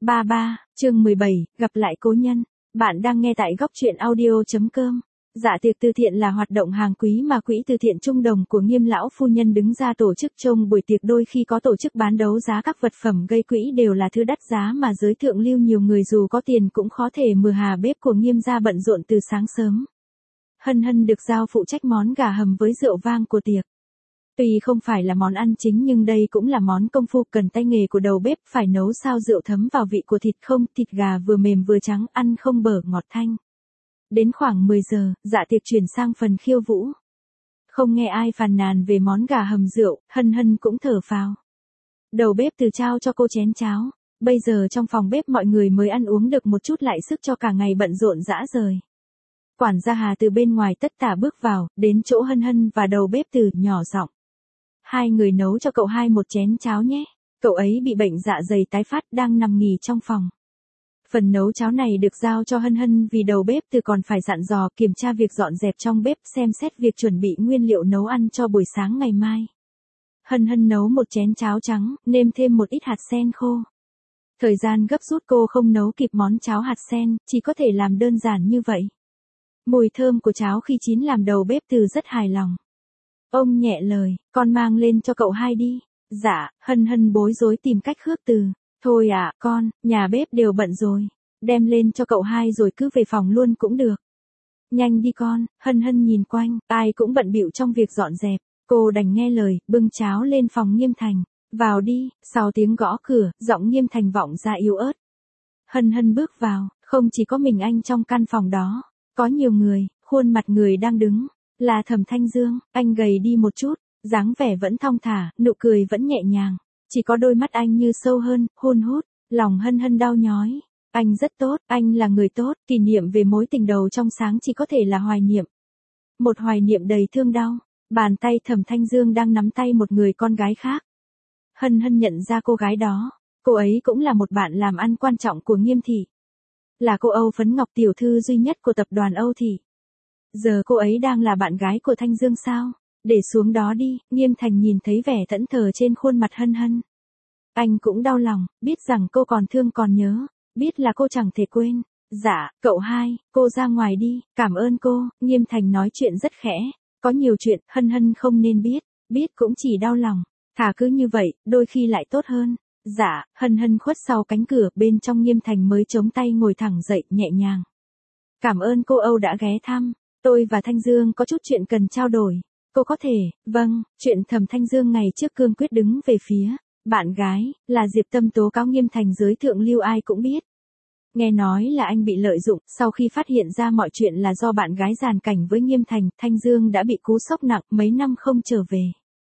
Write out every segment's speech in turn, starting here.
33, chương 17, gặp lại cố nhân. Bạn đang nghe tại góc truyện audio.com. Dạ tiệc từ thiện là hoạt động hàng quý mà quỹ từ thiện Trung Đồng của Nghiêm lão phu nhân đứng ra tổ chức. Trong buổi tiệc đôi khi có tổ chức bán đấu giá các vật phẩm gây quỹ đều là thứ đắt giá mà giới thượng lưu nhiều người dù có tiền cũng khó thể mừa hà. Bếp của Nghiêm gia bận rộn từ sáng sớm. Hân Hân được giao phụ trách món gà hầm với rượu vang của tiệc. Tuy không phải là món ăn chính nhưng đây cũng là món công phu cần tay nghề của đầu bếp, phải nấu sao rượu thấm vào vị của thịt không, thịt gà vừa mềm vừa trắng, ăn không bở ngọt thanh. Đến khoảng 10 giờ, dạ tiệc chuyển sang phần khiêu vũ. Không nghe ai phàn nàn về món gà hầm rượu, Hân Hân cũng thở phào. Đầu bếp từ trao cho cô chén cháo, bây giờ trong phòng bếp mọi người mới ăn uống được một chút lại sức cho cả ngày bận rộn dã rời. Quản gia Hà từ bên ngoài tất tả bước vào, đến chỗ Hân Hân và đầu bếp Từ, nhỏ giọng. Hai người nấu cho cậu hai một chén cháo nhé. Cậu ấy bị bệnh dạ dày tái phát đang nằm nghỉ trong phòng. Phần nấu cháo này được giao cho Hân Hân vì đầu bếp Từ còn phải dặn dò kiểm tra việc dọn dẹp trong bếp, xem xét việc chuẩn bị nguyên liệu nấu ăn cho buổi sáng ngày mai. Hân Hân nấu một chén cháo trắng, nêm thêm một ít hạt sen khô. Thời gian gấp rút cô không nấu kịp món cháo hạt sen, chỉ có thể làm đơn giản như vậy. Mùi thơm của cháo khi chín làm đầu bếp Từ rất hài lòng. Ông nhẹ lời, con mang lên cho cậu hai đi. Dạ, Hân Hân bối rối tìm cách khước từ. Thôi ạ, con, nhà bếp đều bận rồi. Đem lên cho cậu hai rồi cứ về phòng luôn cũng được. Nhanh đi con, Hân Hân nhìn quanh, ai cũng bận bịu trong việc dọn dẹp. Cô đành nghe lời, bưng cháo lên phòng Nghiêm Thành. Vào đi, sau tiếng gõ cửa, giọng Nghiêm Thành vọng ra yếu ớt. Hân Hân bước vào, không chỉ có mình anh trong căn phòng đó. Có nhiều người, khuôn mặt người đang đứng. Là Thẩm Thanh Dương, anh gầy đi một chút, dáng vẻ vẫn thong thả, nụ cười vẫn nhẹ nhàng. Chỉ có đôi mắt anh như sâu hơn, hun hút, lòng Hân Hân đau nhói. Anh rất tốt, anh là người tốt, kỷ niệm về mối tình đầu trong sáng chỉ có thể là hoài niệm. Một hoài niệm đầy thương đau, bàn tay Thẩm Thanh Dương đang nắm tay một người con gái khác. Hân Hân nhận ra cô gái đó, cô ấy cũng là một bạn làm ăn quan trọng của Nghiêm thị. Là cô Âu Phấn Ngọc tiểu thư duy nhất của tập đoàn Âu thị. Giờ cô ấy đang là bạn gái của Thanh Dương sao? Để xuống đó đi, Nghiêm Thành nhìn thấy vẻ thẫn thờ trên khuôn mặt Hân Hân. Anh cũng đau lòng, biết rằng cô còn thương còn nhớ, biết là cô chẳng thể quên. Dạ, cậu hai, cô ra ngoài đi, cảm ơn cô, Nghiêm Thành nói chuyện rất khẽ. Có nhiều chuyện, Hân Hân không nên biết cũng chỉ đau lòng. Thà cứ như vậy, đôi khi lại tốt hơn. Dạ, Hân Hân khuất sau cánh cửa, bên trong Nghiêm Thành mới chống tay ngồi thẳng dậy, nhẹ nhàng. Cảm ơn cô Âu đã ghé thăm. Tôi và Thanh Dương có chút chuyện cần trao đổi. Cô có thể, vâng, chuyện Thẩm Thanh Dương ngày trước cương quyết đứng về phía bạn gái, là Diệp Tâm tố cáo Nghiêm Thành giới thượng lưu ai cũng biết. Nghe nói là anh bị lợi dụng, sau khi phát hiện ra mọi chuyện là do bạn gái giàn cảnh với Nghiêm Thành, Thanh Dương đã bị cú sốc nặng, mấy năm không trở về.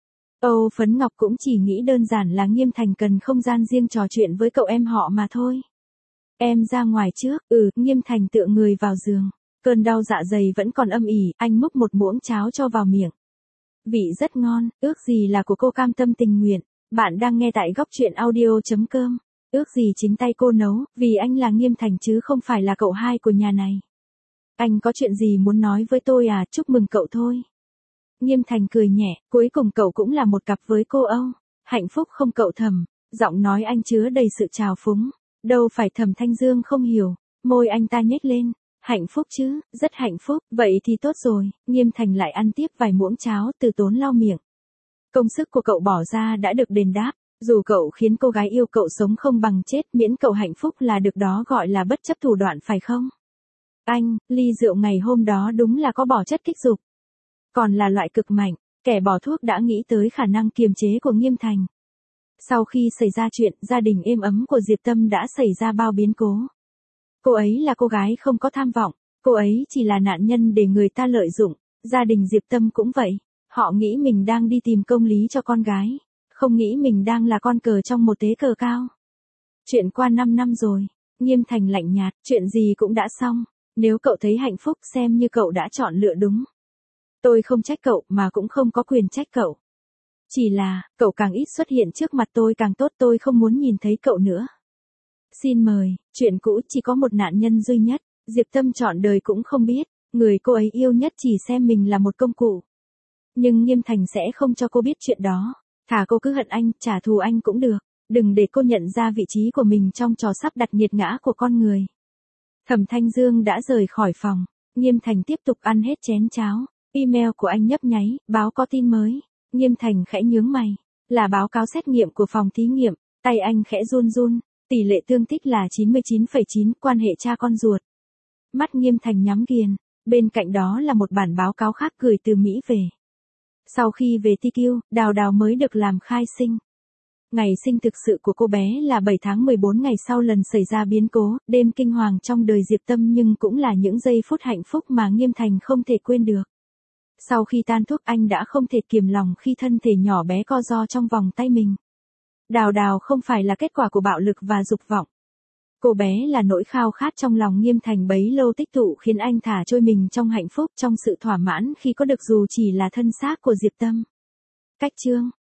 Âu Phấn Ngọc cũng chỉ nghĩ đơn giản là Nghiêm Thành cần không gian riêng trò chuyện với cậu em họ mà thôi. Em ra ngoài trước, Nghiêm Thành tựa người vào giường. Cơn đau dạ dày vẫn còn âm ỉ, anh múc một muỗng cháo cho vào miệng. Vị rất ngon, ước gì là của cô cam tâm tình nguyện. Bạn đang nghe tại góc truyện audio.com. Ước gì chính tay cô nấu, vì anh là Nghiêm Thành chứ không phải là cậu hai của nhà này. Anh có chuyện gì muốn nói với tôi à, chúc mừng cậu thôi. Nghiêm Thành cười nhẹ, cuối cùng cậu cũng là một cặp với cô Âu. Hạnh phúc không cậu Thẩm, giọng nói anh chứa đầy sự trào phúng. Đâu phải Thẩm Thanh Dương không hiểu, môi anh ta nhếch lên. Hạnh phúc chứ, rất hạnh phúc, vậy thì tốt rồi. Nghiêm Thành lại ăn tiếp vài muỗng cháo, từ tốn lau miệng. Công sức của cậu bỏ ra đã được đền đáp, dù cậu khiến cô gái yêu cậu sống không bằng chết, miễn cậu hạnh phúc là được, đó gọi là bất chấp thủ đoạn phải không? Anh, ly rượu ngày hôm đó đúng là có bỏ chất kích dục. Còn là loại cực mạnh, kẻ bỏ thuốc đã nghĩ tới khả năng kiềm chế của Nghiêm Thành. Sau khi xảy ra chuyện, gia đình êm ấm của Diệp Tâm đã xảy ra bao biến cố. Cô ấy là cô gái không có tham vọng, cô ấy chỉ là nạn nhân để người ta lợi dụng, gia đình Diệp Tâm cũng vậy, họ nghĩ mình đang đi tìm công lý cho con gái, không nghĩ mình đang là con cờ trong một tế cờ cao. Chuyện qua 5 năm rồi, Nghiêm Thành lạnh nhạt, chuyện gì cũng đã xong, nếu cậu thấy hạnh phúc xem như cậu đã chọn lựa đúng. Tôi không trách cậu mà cũng không có quyền trách cậu. Chỉ là, cậu càng ít xuất hiện trước mặt tôi càng tốt, tôi không muốn nhìn thấy cậu nữa. Xin mời, chuyện cũ chỉ có một nạn nhân duy nhất, Diệp Tâm trọn đời cũng không biết, người cô ấy yêu nhất chỉ xem mình là một công cụ. Nhưng Nghiêm Thành sẽ không cho cô biết chuyện đó, thà cô cứ hận anh, trả thù anh cũng được. Đừng để cô nhận ra vị trí của mình trong trò sắp đặt nghiệt ngã của con người. Thẩm Thanh Dương đã rời khỏi phòng. Nghiêm Thành tiếp tục ăn hết chén cháo. Email của anh nhấp nháy, báo có tin mới. Nghiêm Thành khẽ nhướng mày. Là báo cáo xét nghiệm của phòng thí nghiệm. Tay anh khẽ run run. Tỷ lệ tương tích là 99,9, quan hệ cha con ruột. Mắt Nghiêm Thành nhắm nghiền. Bên cạnh đó là một bản báo cáo khác gửi từ Mỹ về. Sau khi về TQ, Đào Đào mới được làm khai sinh. Ngày sinh thực sự của cô bé là 7 tháng 14 ngày sau lần xảy ra biến cố, đêm kinh hoàng trong đời Diệp Tâm, nhưng cũng là những giây phút hạnh phúc mà Nghiêm Thành không thể quên được. Sau khi tan thuốc anh đã không thể kiềm lòng khi thân thể nhỏ bé co ro trong vòng tay mình. Đào Đào không phải là kết quả của bạo lực và dục vọng. Cô bé là nỗi khao khát trong lòng Nghiêm Thành bấy lâu tích tụ khiến anh thả trôi mình trong hạnh phúc, trong sự thỏa mãn khi có được dù chỉ là thân xác của Diệp Tâm. Cách chương